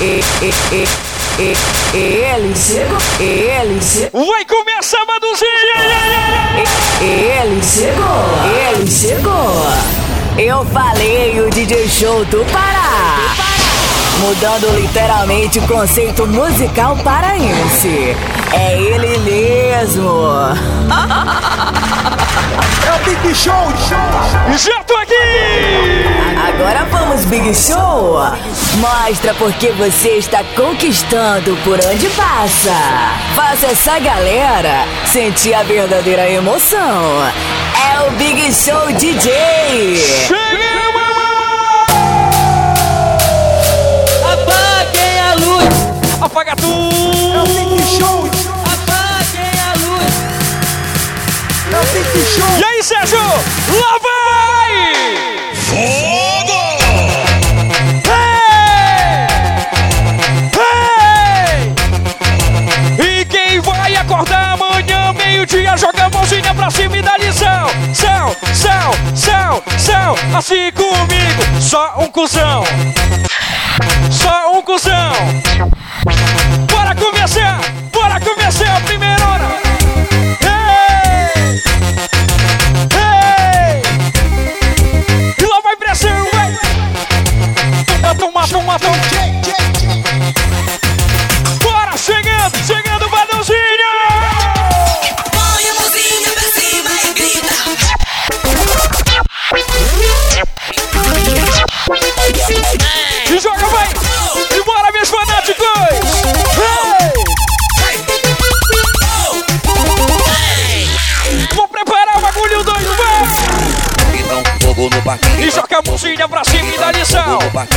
Ele chegou. Vai começar a baduzinha. Ele chegou. Eu falei o DJ Show do Pará. Mudando literalmente o conceito musical paraense. É ele mesmo. É o Big Show. Já tô aqui. Agora vamos, Big Show. Mostra porque você está conquistando por onde passa. Faça essa galera sentir a verdadeira emoção. É o Big Show DJ. Chegamos. Apaguem a luz. Apaga tudo. É o Big Show. Apaguem a luz. É o Big Show. E aí, Sérgio? Lá vai! Fogo! Hey! E quem vai acordar amanhã, meio-dia, joga a mãozinha pra cima e dá lição. São, assim comigo, só um cuzão. Bora começar a primeira hora. Hey! E lá vai pressão, vai. Toma. Bora, chegando, Badãozinho. Põe a mãozinha pra cima e grita. E joga, vai. E bora, meus fanáticos. Vou preparar o bagulho doido, vai. E joga a mãozinha pra cima e dá lição.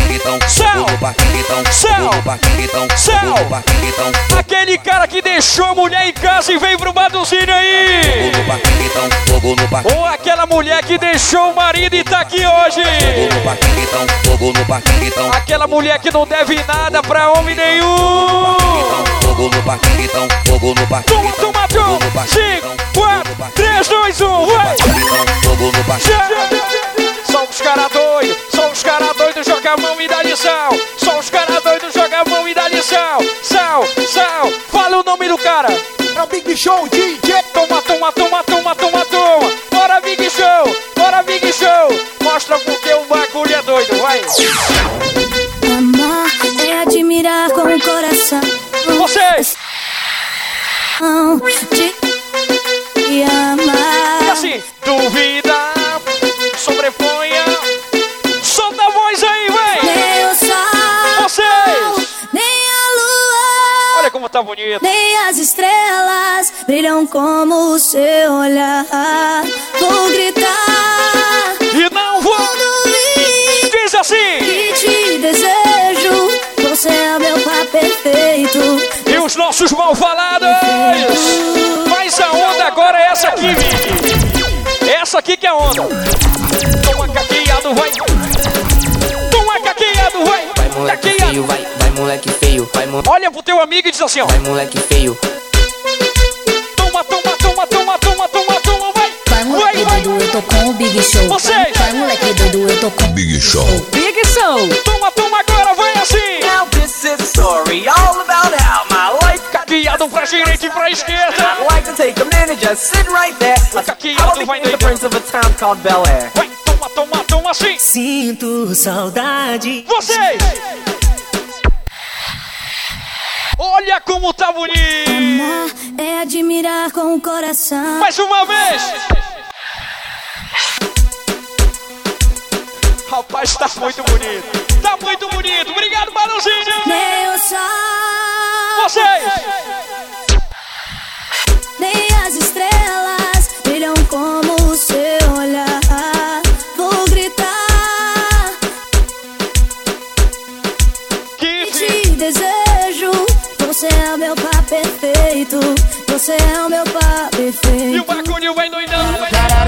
Céu. Aquele cara que deixou a mulher em casa e veio pro Badãozinho aí. Ou aquela mulher que deixou o marido e tá aqui hoje. Aquela mulher que não deve nada pra homem nenhum. Toma. 5, 4, 3, 2, 1, vai. São os caras doidos, joga a mão e dá lição. São os caras doidos, joga a mão e dá lição. Sal, fala o nome do cara. É o Big Show, DJ. Toma. Bora, Big Show. Mostra porque o bagulho é doido, vai. Amar é admirar com o coração. Vocês. De amar. E assim, duvida, sobreponha. Solta a voz aí, vai. Nem o sol, Vocês. nem a lua, Olha como tá bonito. nem as estrelas brilham como o seu olhar. Vou gritar, E não vou. quando vi Diz assim. que te desejo. Você é meu par perfeito. E os nossos mal falados. Mas a onda agora é essa aqui, Vicky. Essa aqui que é a onda. Toma caqueado, vai. Vai moleque feio, vai moleque feio, Olha pro teu amigo e diz assim, ó. vai moleque feio. Toma, vai. Vai moleque doido, eu tô com o Big Show. Vocês. Vai moleque doido, eu tô com o Big Show. Big Show. Toma agora, vai assim. Now this is a story all about how my life got. Caqueado pra direita e pra esquerda. I'd like to take a minute, just sit right there. Caqueado vai I'm the doidão. prince of a town called Bel Air. Vai, toma assim. Sinto saudade. Vocês. Olha como tá bonito. amar é admirar com o coração. Mais uma vez. Rapaz, tá muito bonito. Tá muito bonito. Obrigado, Badãozinho. Nem o sol, Vocês. nem as estrelas brilham como o seu olhar. Vou gritar Que que te desejo. Você é o meu par perfeito. Você é o meu par E o perfeito. bagulho vai doidão. Vai.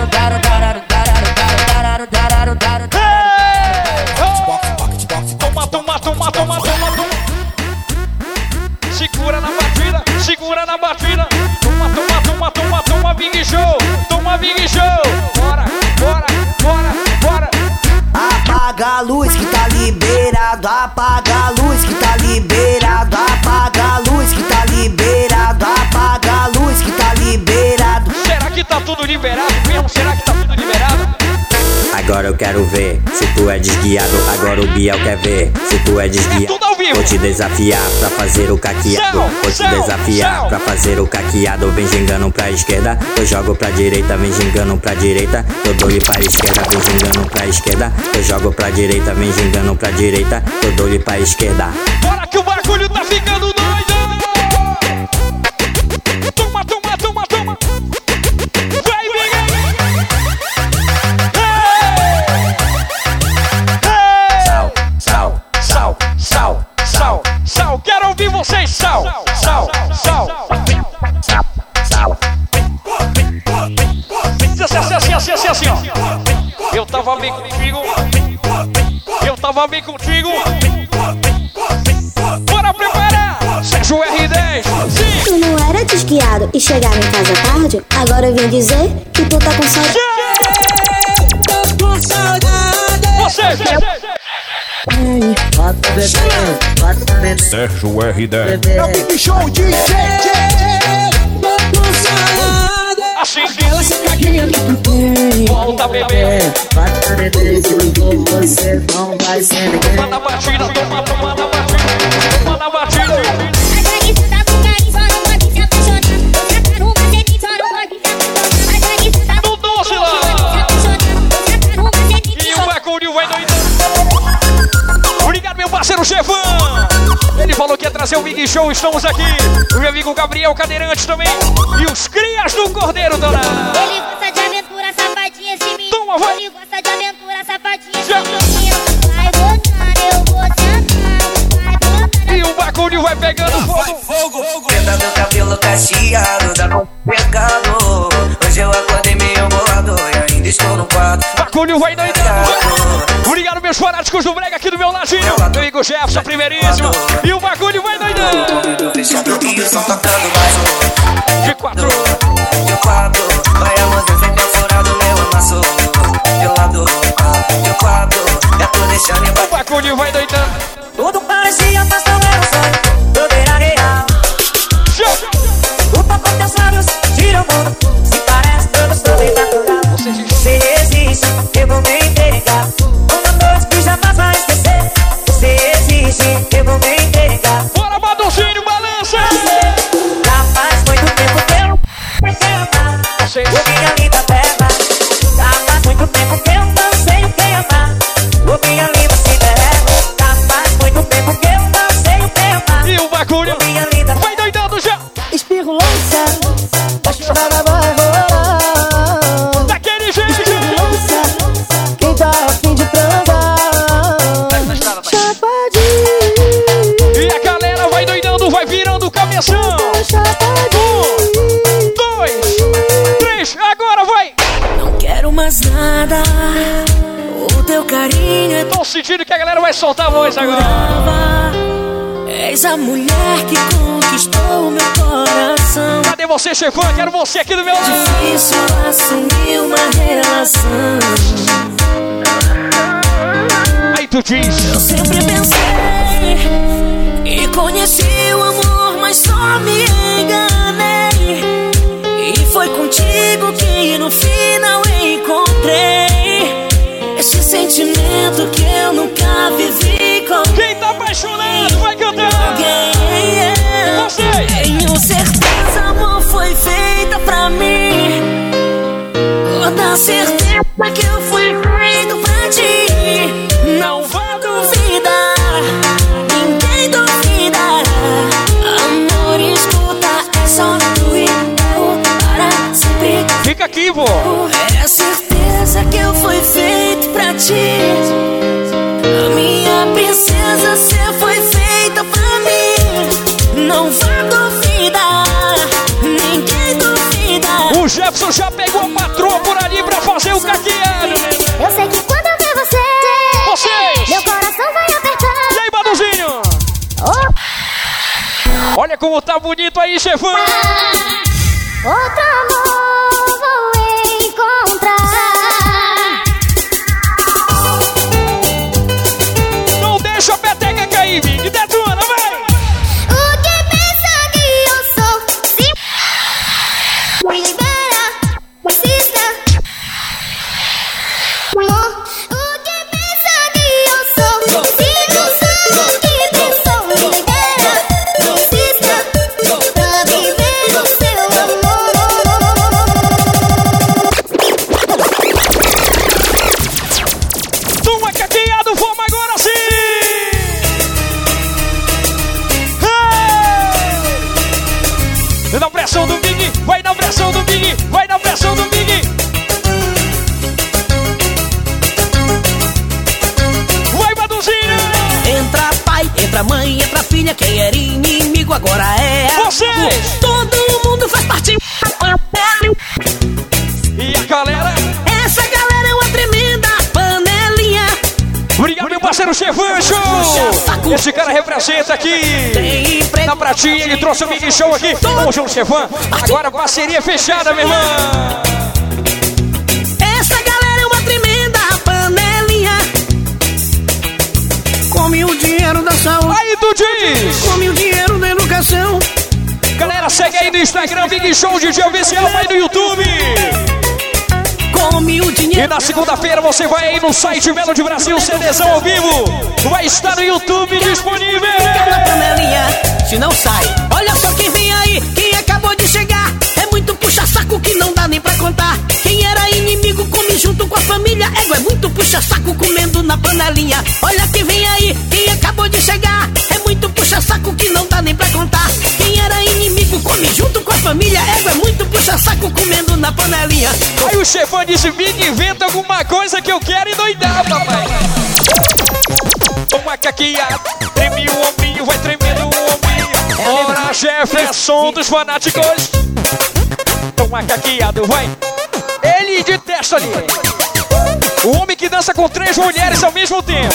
Toma. Segura na batida. Toma, Big Show. Bora. Apaga a luz que tá liberado. liberado. Apaga a luz que tá liberado. Apaga a luz que tá liberado. Apaga a luz que tá liberado. Será que tá tudo liberado mesmo? Será que tá tudo liberado? Agora eu quero ver se tu é desguiado. Agora o Biel quer ver se tu é desguiado. Tudo ao vivo. Vou te desafiar pra fazer o caqueado. Vou te desafiar pra fazer o caqueado. Vem gingando pra esquerda, eu jogo pra direita. Vem gingando pra direita, eu dou-lhe para esquerda. Vem gingando pra esquerda, eu jogo pra direita. Vem gingando pra direita, eu dou-lhe pra esquerda. Bora que o bagulho tá ficando doido. Toma, toma, toma, toma. Vai, Miguel. Sal, sal, sal, sal, sal. Quero ouvir vocês, sal, sal, sal. sal. Assim, ó. Eu tava bem contigo. Eu tava bem contigo. Bora preparar. Sérgio R10. Sim. Tu não era desguiado e chegava em casa tarde? Agora vem dizer que tu tá com saudade. Você. Sérgio R10. É o Big Show DJ. Assim, volta, bebê. Toma na batida, toma na batida. Toma na batida. No doce lá. E o bagulho vai doidando. Obrigado, meu parceiro Chefão. Ele falou que ia trazer o Big Show, estamos aqui. O meu amigo Gabriel Cadeirante também. E os crias do Cordeiro Dourado. Ele gosta de aventura, safadinha, esse menino. Toma, vai. Ele gosta de aventura, safadinha, esse menino. Vai botar, eu vou sentar. Vai botar. E o bagulho vai pegando fogo. Preta do cabelo cacheado, dá com pecado. Hoje eu acordei meio bolado e ainda estou no quarto. Bagulho vai doidando. Obrigado, meus fanáticos do Brega aqui do meu ladinho. Meu amigo Jefferson, primeiríssimo. E o bagulho vai doidando. Tudo fechado e o som tocando mais. De 4. De 4. Vai a moça sem furado, meu amasso. De lado. De 4. Já tô deixando O bagulho vai doidando. tudo parecia, mas não era um sonho. Tudo era real. O papo teus lábios tira o mundo. Se parece tudo sobrenatural. Você existe, eu vou me entregar. Uma noite que jamais vai esquecer. Você existe, eu vou me entregar. Bora, Badonzinho, balança. Já faz muito tempo que eu não sei amar. O minha linda perna. Já faz muito tempo que eu não sei o que amar. O minha linda Cinderela. Já faz muito tempo que eu não sei o que amar. E o bagulho O minha linda vai doidando já. Espirro lança, a chorada vai rolar. Daquele jeito. Quem tá a fim de transar? Chapadinho. E a galera vai doidando, vai virando o cabeção. 1, 2, 3, agora vai. Não quero mais nada. O teu carinho é Tô sentindo que a galera vai soltar a voz agora. brava. És a mulher que conquistou meu coração. Cadê você, Chefão? Quero você aqui do meu lado. Difícil assumir uma relação. Aí tu diz. Eu sempre pensei e conheci o amor, mas só me enganei. E foi contigo que no final encontrei esse sentimento que eu nunca vivi com Quem tá apaixonado vai cantar. ninguém. Vocês. Tenho certeza, amor, foi feita pra mim. Toda certeza que eu fui feito pra ti. Não vá duvidar, ninguém duvida. Amor, escuta, é só tu e eu para sempre. Fica aqui, vô. É certeza que eu fui feito pra ti. A minha princesa, cê foi feita pra mim. Não vá duvidar, ninguém duvida. O Jefferson já pegou a patroa por ali pra fazer o caqueado. Eu sei que quando eu ver você, Vocês. meu coração vai apertar. E aí, Baduzinho? Olha como tá bonito aí, Chefão. Outro amor vou encontrar. Não deixa a peteca entra mãe, entra filha. Quem era inimigo agora é vocês. Todo mundo faz parte. E a galera? Essa galera é uma tremenda panelinha. Obrigado, meu parceiro Chefancho. Esse cara representa aqui na pratinha. Ele trouxe o Big Show aqui. Vamos junto, Chefan. Agora parceria fechada, meu irmão. Essa galera é uma tremenda panelinha. Come o dinheiro da saúde. Aí tu diz. Come o dinheiro da educação. Galera, segue aí no Instagram, Big Show DJ Oficial, vai no YouTube. Come o dinheiro. E na segunda-feira você vai aí no site Melody Brasil, CDzão ao vivo. Vai estar no YouTube disponível. Na panelinha, se não sai. Olha só quem vem aí, quem acabou de chegar. É muito puxa-saco que não dá nem pra contar. Quem era inimigo come junto com a família. Égua é muito puxa-saco comendo na panelinha. Olha quem vem aí, quem acabou de chegar. É muito puxa-saco que não dá nem pra contar. Quem era inimigo come junto com a família. Égua é muito puxa-saco comendo na panelinha. Aí o Chefão disse, Big, inventa alguma coisa que eu quero endoidar, papai. Toma caqueada, treme o ombrinho, vai tremendo o ombrinho. Ora, Jefferson dos fanáticos. Toma caqueado, vai. Ele de testa ali. O homem que dança com 3 mulheres ao mesmo tempo.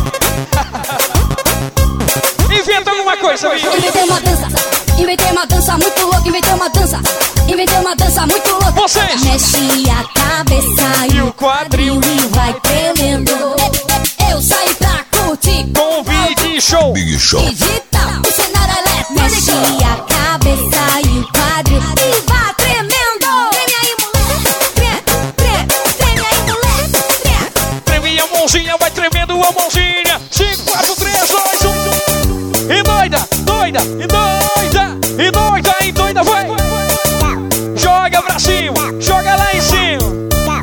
Inventa alguma coisa, viu? Inventei uma dança muito louca, inventei uma dança muito louca. Vocês! Mexe a cabeça e o quadril e vai tremendo. Eu saí pra curtir com Big Show. Big Show. Digital, o cenário elétrico. Mexe a cabeça e o quadril e vai tremendo. Treme aí, moleque. Treme aí, moleque. Treme a mãozinha, vai tremendo a mãozinha. 5, 4, 3, 2, 1. E doida, doida, e doida, e doida, e doida, vai. Joga pra cima, joga lá em cima.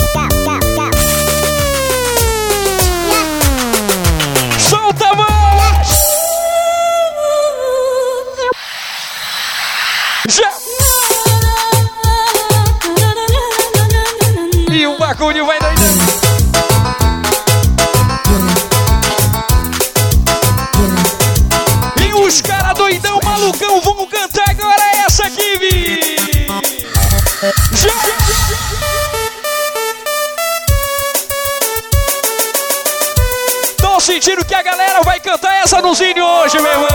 Solta a voz. Já. E o bagulho vai doidando. E os caras doidão, malucão, vão cantar agora essa aqui, vi. Já. Tô sentindo que a galera vai cantar essa no Zine hoje, meu irmão.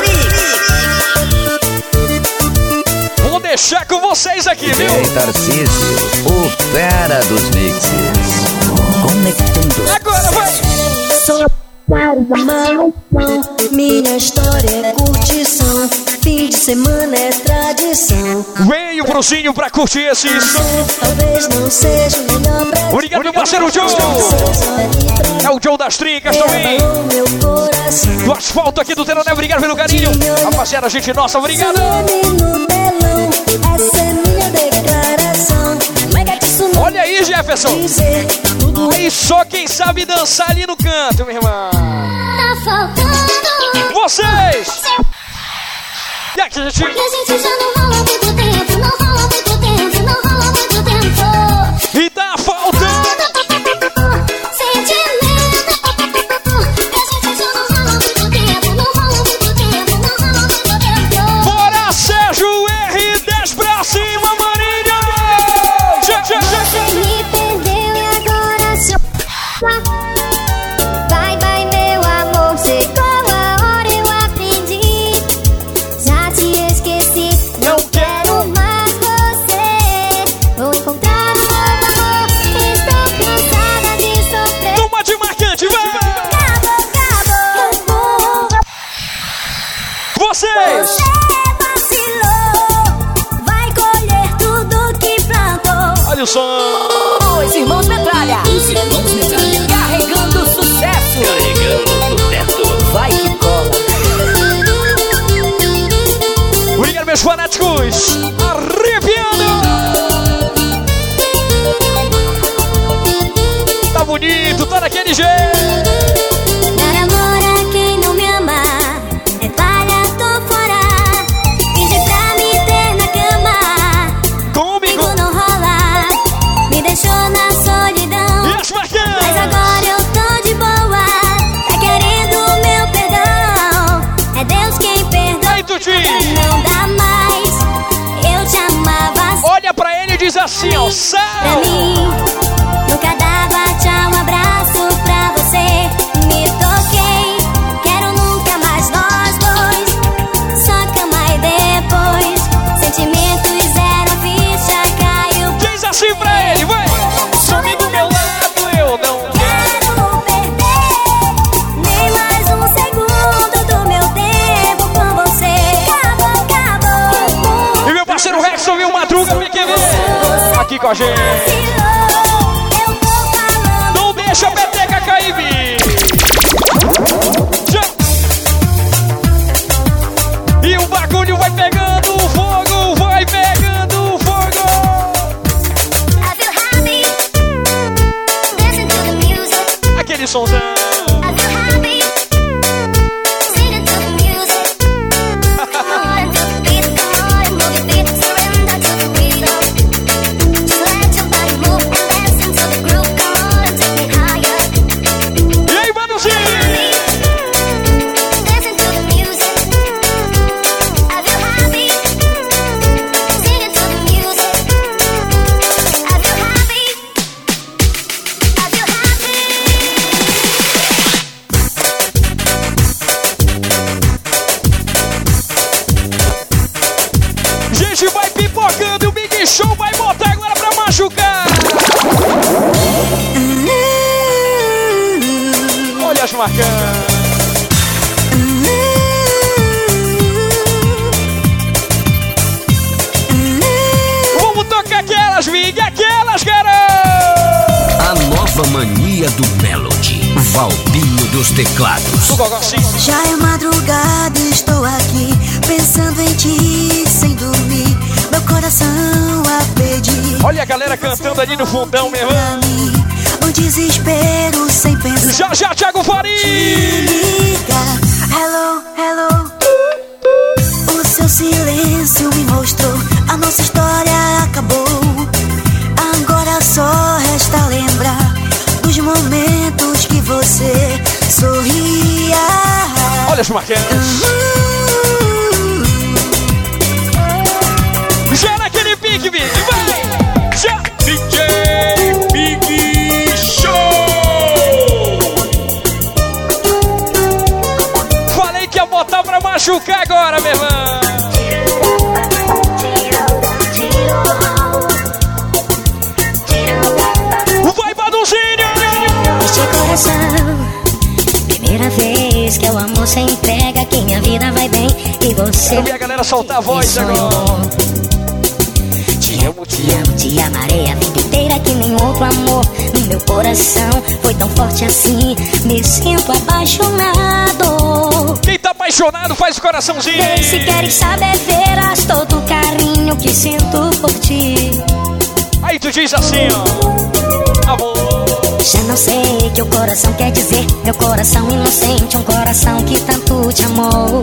Vou deixar com vocês aqui, viu? Ei, Tarcísio, o fera dos mixes. Conectando. Agora vai. Minha história é curtição. Fim de semana é tradição. Veio pro Zinho pra curtir esse som. Talvez não seja o melhor pra obrigado, meu parceiro Joe. É o Joe das Trincas também. Do asfalto aqui do Teroné, obrigado pelo carinho. Rapaziada, gente nossa, obrigado. Olha aí, Jefferson. Aí só quem sabe dançar ali no canto, meu irmão. Tá faltando vocês. E aqui, gente. E a gente já não rola muito tempo. Não rola muito tempo. Não rola muito tempo. E tá faltando sentimento. E a gente já não rola muito tempo. Não rola muito tempo. Não rola muito tempo. Bora, Sérgio R10 pra cima, Marília. Você me perdeu e agora se vai, vai, meu amor. Chegou a hora, eu aprendi. Já te esqueci, não quero mais você. Vou encontrar um novo amor. Estou cansada de sofrer. Toma de marcante, vai. Acabou. Vocês. Você vacilou, vai colher tudo que plantou. Olha o som. Os irmãos Metralha. Carregando sucesso. Vai que cola. Obrigado, meus fanáticos. Arrepiando. Tá bonito, tá daquele jeito. Namora quem não me ama. É palha, tô fora. Finge pra me ter na cama. Comigo. Não rola. Me deixou na solidão. E as marcas. Mas agora eu tô de boa. Tá querendo meu perdão. Valdir. Não dá mais, eu te amava assim. Olha pra ele e diz assim, ó. Pra mim, nunca dava tchau, um abraço pra você. Me toquei, quero nunca mais nós dois. Só cama e depois, sentimentos zero, a ficha caiu. Diz assim pra ele, vai. Some do meu lado, eu não quero perder nem mais um segundo do meu tempo com você. Acabou, acabou. E meu parceiro Rex ouviu Madruga PQV aqui com a gente. Eu tô falando. Não deixa a peteca cair, bicho. E o bagulho vai pegando fogo, vai pegando fogo. I feel happy, dancing to the music. Aquele somzão. I feel happy, singing to the music. Come on and to the beat, come on and move your feet, surrender to the rhythm. Just let your body move and dance into the groove. Come on and take me higher. E aí, Manuzinho? Dancing to the music. I feel happy, singing to the music. I feel happy, I feel happy. Gente, vai pipocando e o Big Show vai botar agora pra machucar. Olha as marcas. Vamos tocar aquelas, Vig, aquelas, garoto. A nova mania do Melody. Valpinho dos teclados. O Gogocinho. Já é madrugada, estou aqui pensando em ti sem dormir. Meu coração a pedir. Olha a galera cantando ali no fundão, meu irmão. Pra mim, um desespero sem pensar. Já, Thiago Faria. Liga, hello, hello. O seu silêncio me mostrou, a nossa história acabou. Agora só resta lembrar dos momentos que você sorria. Olha as marcas. Já naquele pique, Big, vai! Já! DJ Big Show! Falei que ia botar pra machucar agora, meu irmão! Vai, Baduzinho! Este coração, primeira vez que eu amo sem entrega, que minha vida vai bem e você. Eu vi a galera soltar a voz agora. Te amo, te amarei a vida inteira que nem outro amor. No meu coração foi tão forte assim, me sinto apaixonado. Quem tá apaixonado faz o coraçãozinho. Bem, se queres saber, verás todo o carinho que sinto por ti. Aí tu diz assim, ó. Amor. Já não sei o que o coração quer dizer. Meu coração inocente, um coração que tanto te amou.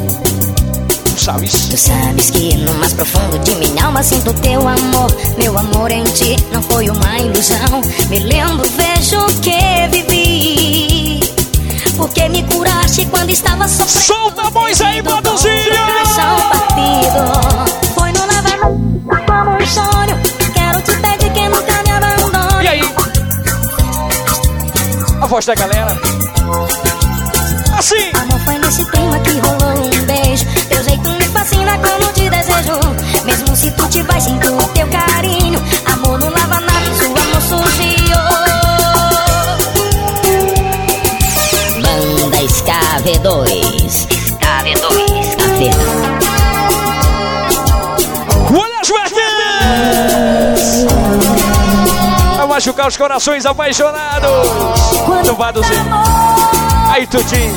Tu sabes que no mais profundo de minha alma sinto teu amor. Meu amor em ti não foi uma ilusão. Me lembro, vejo o que vivi. Porque me curaste quando estava sofrendo. Solta a voz aí, Baduzinho! Coração partido. Foi no lavamento como um sonho. Quero te pedir que nunca me abandone. E aí? A voz da galera. Assim! Amor, foi nesse clima que rolou um beijo. Teu jeito me fascina como te desejo. Mesmo se tu te vais, sinto o teu carinho. Amor não lava nada, seu amor surgiu. Banda SKV2. Olha as marcas! Vai machucar os corações apaixonados. Do Baduzinho. Aí tu diz.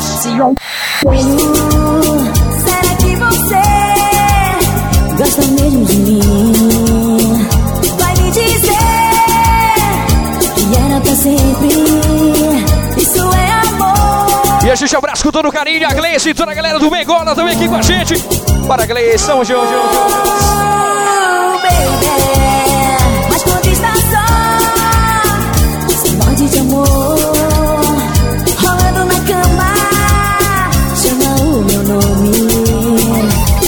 Será que você gosta mesmo de mim? Vai me dizer que era pra sempre. Isso é amor. E a gente abraça com todo o carinho a Gleice e toda a galera do Bengola também aqui com a gente. Para a Gleice, São João. Oh, baby, mas conquista só. Sem morte de amor. Rolando na cama, chama o meu nome.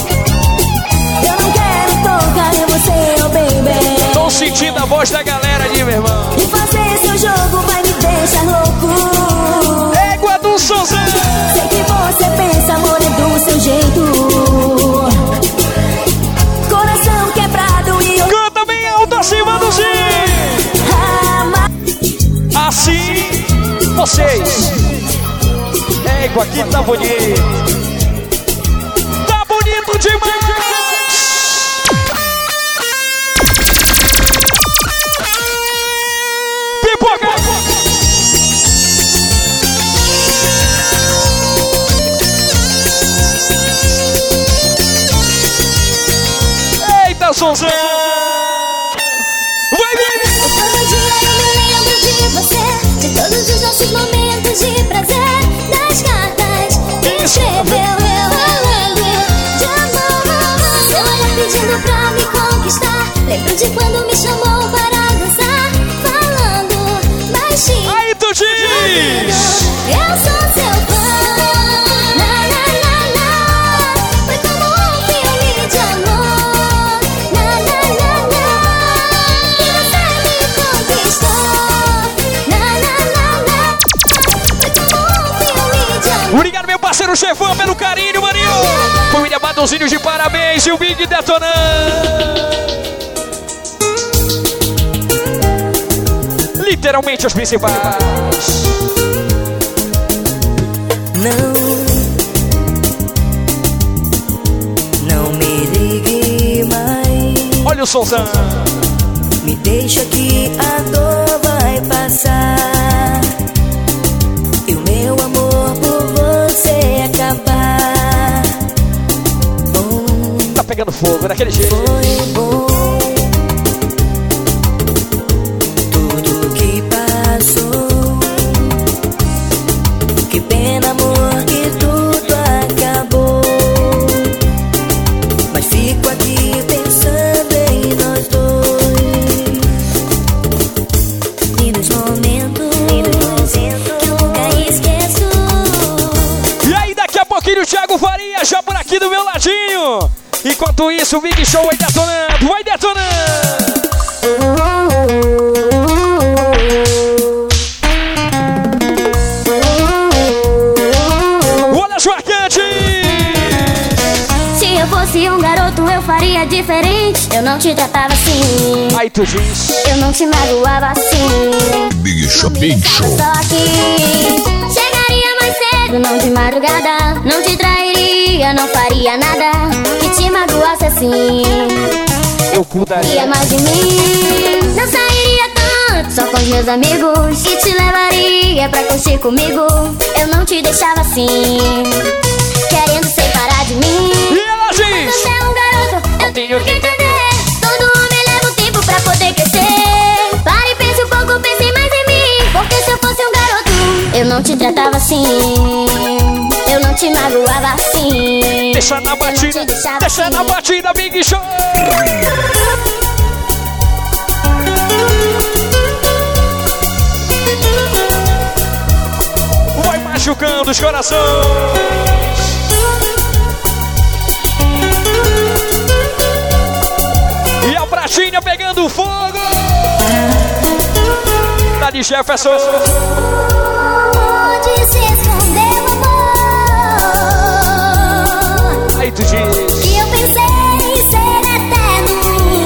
voz da galera ali, meu irmão. E fazer seu jogo vai me deixar louco. Égua do Sonzão. Sei que você pensa, amor, é do seu jeito. Coração quebrado e eu... Canta bem alto acima do Zinho. Assim, vocês. Égua, aqui tá bonito. Tá bonito demais. Pipoca. Eita, Sonzão. Vai, vai. Todo dia eu me lembro de você, de todos os nossos momentos de prazer, das cartas que escreveu eu de amor. Seu olhar pedindo pra me conquistar. Lembro de quando me chamou para dançar, falando baixinho. Aí tu diz! Eu sou seu fã. Na, na, na, na. Foi como um filme de amor. Na, na, na, na. Que você me conquistou. Na, na, na, na. Foi como um filme de amor. Obrigado, meu parceiro Chefão, pelo carinho, maninho. Família Batonzinho de parabéns e o Big detonando. Literalmente os principais. Não me ligue mais. Olha o Sonzão. Me deixa que a dor vai passar e o meu amor por você acabar. Tá pegando fogo daquele jeito. Foi bom tudo que passou. Que pena, amor, que tudo acabou. Mas fico aqui pensando em nós dois. E nos momentos que eu nunca esqueço. E aí, daqui a pouquinho o Thiago Faria já por aqui do meu ladinho. Enquanto isso, o Big Show vai detonando, vai detonando. Olha as marcantes. Se eu fosse um garoto, eu faria diferente. Eu não te tratava assim. Aí tu diz. Eu não te magoava assim. Big Show, Big Show. Só aqui. Chegaria mais cedo, não de madrugada. Não te trairia, não faria nada que te magoasse assim. Eu cuidaria. Ia mais de mim. Não sairia tanto, só com os meus amigos. E te levaria pra curtir comigo. Eu não te deixava assim, querendo separar de mim. E ela diz. Você é um garoto, eu tenho que entender. Todo homem leva um tempo pra poder crescer. Pare e pense um pouco, pense mais em mim. Porque se eu fosse um garoto, eu não te tratava assim. Eu não te magoava assim. Deixa na batida, deixa na batida, Big Show. Vai machucando os corações. E a pratinha pegando fogo. Tá de Jefferson. Onde se escondeu o amor? Aí tu diz. Que eu pensei ser eterno.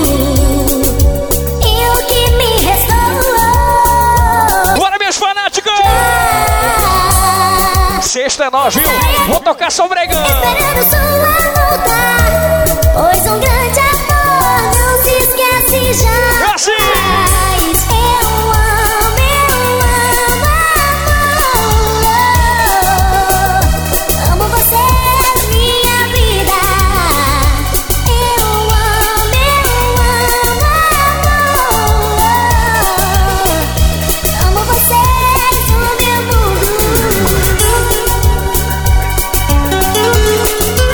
E o que me restou? Bora, meus fanáticos! Sexta é nós, viu? Vou tocar sobregando. Esperando sua volta. Pois um grande amor não se esquece já. É assim. Amo você, minha vida. Eu amo vocês, o meu mundo.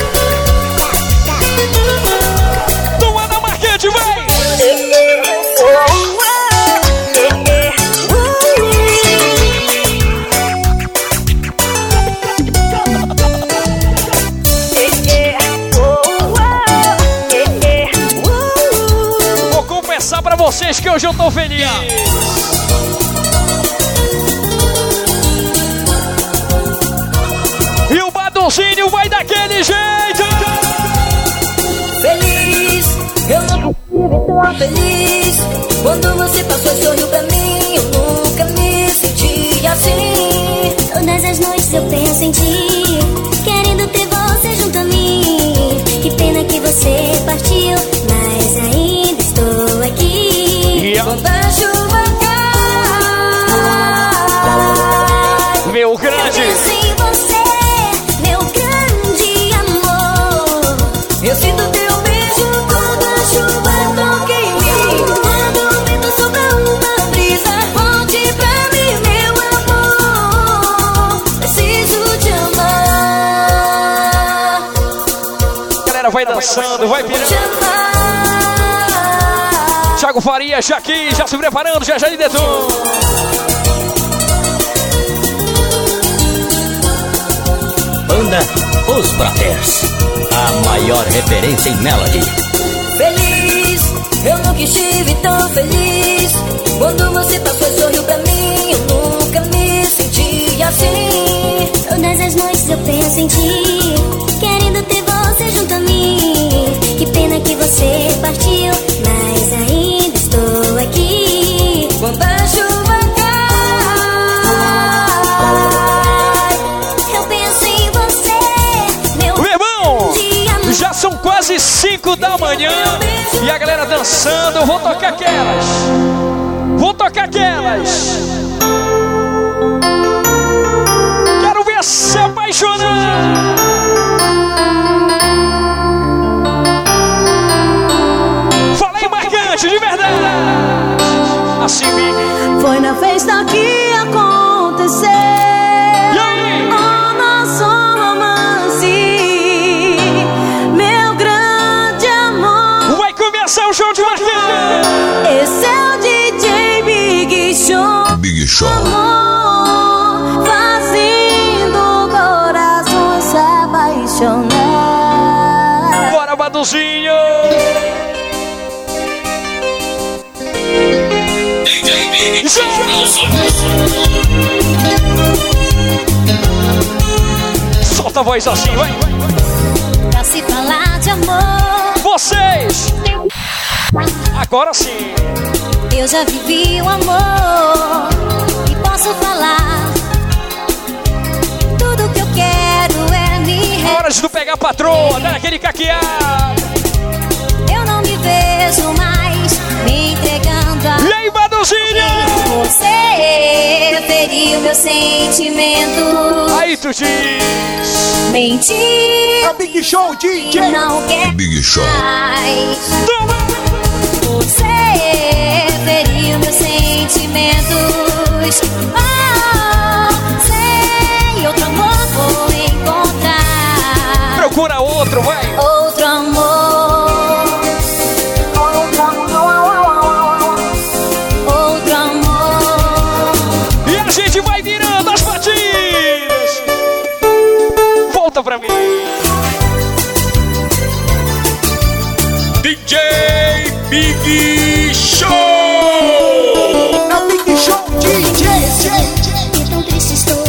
hoje eu tô feliz. E o Badonzinho vai daquele jeito. Feliz, eu nunca estive tão feliz. Quando você passou e sorriu pra mim, eu nunca me senti assim. Todas as noites eu penso em ti, querendo ter você junto a mim. Que pena que você partiu, mas ainda estou aqui. Quando a chuva cai, meu grande. Eu penso em você, meu grande amor. Eu sinto teu beijo quando a chuva toca em mim. Quando o vento sopra uma brisa, volte pra mim, meu amor. Preciso te amar. Galera, vai dançando, vai pirando. Thiago Faria já aqui, já se preparando, já de dedo. Banda Os Brothers, a maior referência em melody. Feliz, eu nunca estive tão feliz. Quando você passou e sorriu pra mim, eu nunca me senti assim. Todas as noites eu penso em ti, querendo ter você junto a mim. Que pena que você partiu, mas ainda estou aqui. Quando a chuva cai, eu penso em você, meu irmão. grande amor. Já são quase 5 da manhã e a galera dançando. Eu vou tocar aquelas. Vou tocar aquelas. Quero ver se apaixonar. Falei marcante, de verdade. Assim, foi na festa que aconteceu o nosso romance, meu grande amor. Vai começar o show de marcante. Esse é o DJ Big Show. Big Show. Amor, fazendo corações se apaixonar. Bora, Baduzinho. Solta a voz assim, vai. Pra se falar de amor, vocês. Agora sim. eu já vivi o amor e posso falar. Tudo que eu quero é me Hora de tu pegar a patroa, dar aquele caqueado. Eu não me vejo mais me entregando a E aí, Baduzinho? você feriu meu sentimento. Aí tu diz. Mentir. É o Big Show, DJ. Não quer Big Show. mais. Toma. Você feriu meus sentimentos. Oh, sei, outro amor vou encontrar. Procura outro, vai. Outro amor. Outro amor. Outro amor. E a gente vai virando as patinhas. Volta pra mim. DJ Big Show. É o Big Show, DJ. E tão triste estou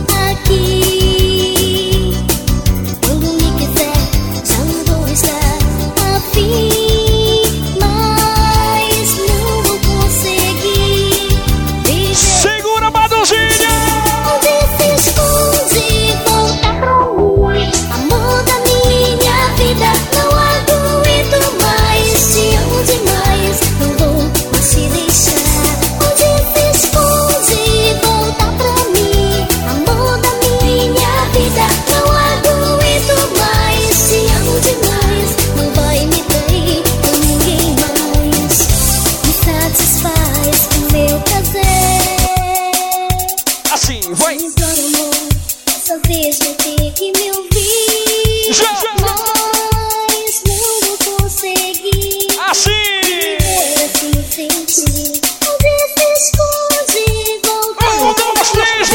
aqui. Quando me quiser, já não vou estar afim. Mas não vou conseguir viver. Segura, Baduzinha. Onde se esconde, volta pra mim. Amor da minha vida, não aguento mais. Te amo demais, não vou mais te deixar. Onde se esconde, volta pra mim. Amor da minha vida, não aguento mais. Te amo demais, não vai me trair com ninguém mais. Me satisfaz o meu prazer. Assim, vai. Imploro amor, dessa vez vai ter que me ouvir. Já. Mas não vou conseguir Assim. viver assim sem ti. Onde se esconde, volta Um, dois, três,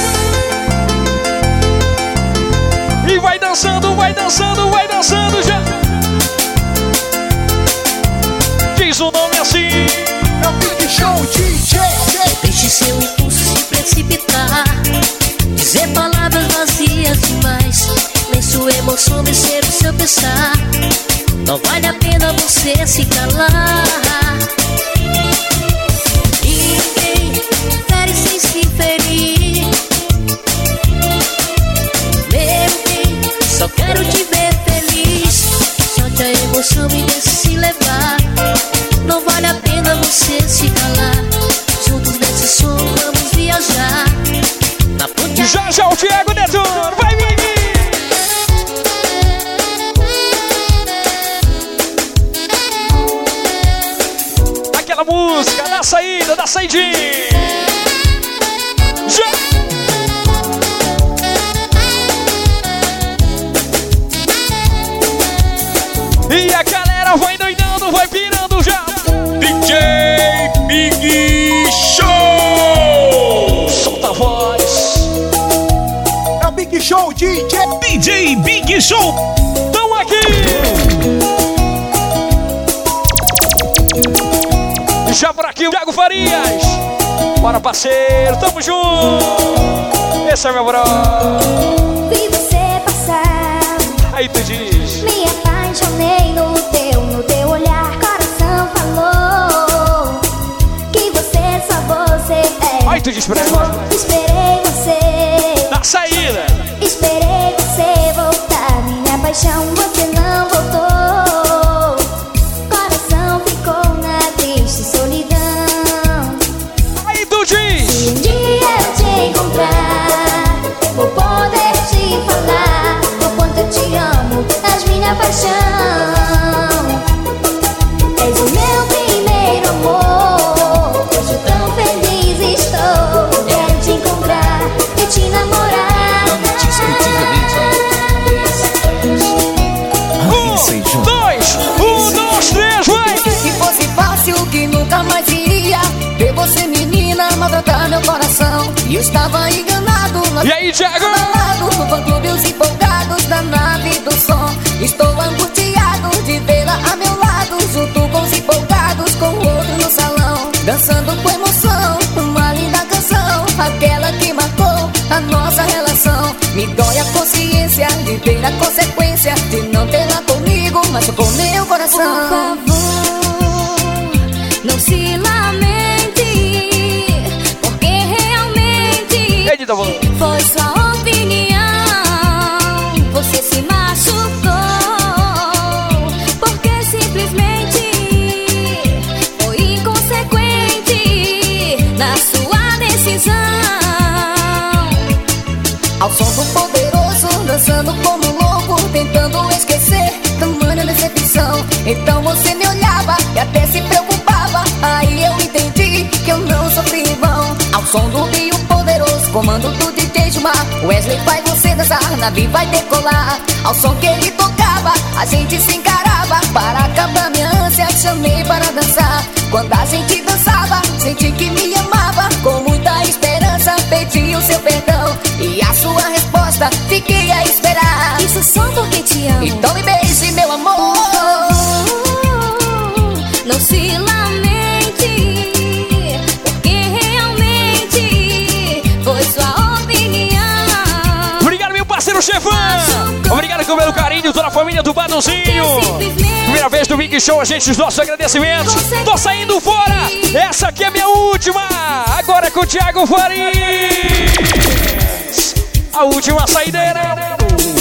vai. E vai dançando, vai dançando, vai dançando já. Diz o nome assim. É o Big Show DJ. Deixe seu impulso se precipitar, dizer palavras vazias demais, nem sua emoção vencer o seu pensar. Não vale a pena você se calar. Ninguém fere sem se ferir. Meu bem, só quero te ver feliz. Solte a emoção e deixe se levar. Não vale a pena você se calar. Juntos nesse som vamos viajar. Na ponte já o Thiago Detona, vai vir. Aquela música da saída, da saidinha. Já. E a galera vai doidando, vai pirando já. DJ Big Show. Solta a voz. É o Big Show DJ Big Show. Tão aqui. Já por aqui o Thiago Farias. Bora, parceiro, tamo junto. Esse é meu bro. Vi você passar. Aí tu diz. Me apaixonei no teu olhar. Coração falou que você só você é. Aí tu diz pra Esperei você. Na saída. Esperei você voltar. Minha paixão você não voltou. Coração ficou na triste solidão. Aí tu diz. Se um dia eu te encontrar, vou poder te falar o quanto eu te amo, és minha paixão. És o meu primeiro amor. Hoje tão feliz estou. Quero te encontrar e te namorar. Um, dois, três, vai! Se fosse fácil que nunca mais iria ver você, menina, maltratar meu coração. E eu estava enganado. E aí, Thiago? No fã-clube, os empolgados da nave do som. Estou angustiado de vê-la a meu lado, junto com os empolgados, com o outro no salão, dançando com emoção, uma linda canção, aquela que marcou a nossa relação. Me dói a consciência de ver a consequência de não tê-la comigo, mas com meu coração. Por favor, não se lamente, porque realmente foi sua opinião. Você se machucou, porque simplesmente foi inconsequente na sua decisão. Ao som do poderoso, dançando como louco, tentando esquecer tamanha decepção. Então você me olhava e até se preocupava. Aí eu entendi que eu não sofri em vão. Ao som do Rio Poderoso, comando do DJ Gilmar, Wesley faz você dançar, navio vai decolar. Ao som que ele tocava, a gente se encarava. Para acabar minha ânsia, chamei para dançar. Quando a gente dançava, senti que me amava. Com muita esperança, pedi o seu perdão e a sua resposta fiquei a esperar. Isso só porque te amo. Então me beije, meu amor. Não se lamente, porque realmente foi sua opinião. Obrigado, meu parceiro Chefão. Obrigado com o meu carinho, toda a família do Badãozinho. Primeira vez do Big Show, a gente, os nossos agradecimentos. Tô saindo fora. Essa aqui é a minha última. Agora é com o Thiago Farias. A última saideira.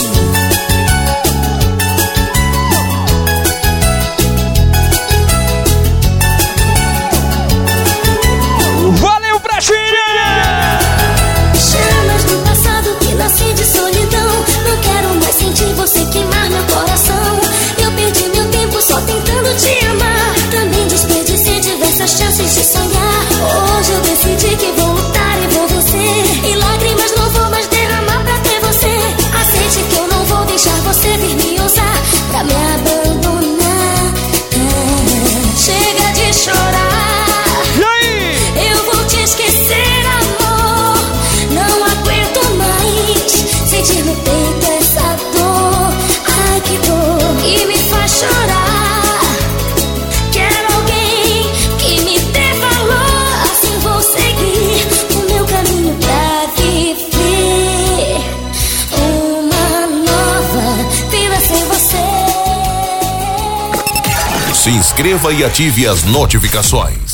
Valeu pra China! Chamas do passado que nasci de solidão. Não quero mais sentir você queimar meu coração. Eu perdi meu tempo só tentando te amar. Também desperdicei diversas chances de sonhar. Hoje eu decidi que vou lutar e vou vencer. E lágrimas não vou mais derramar pra ter você. Se inscreva e ative as notificações.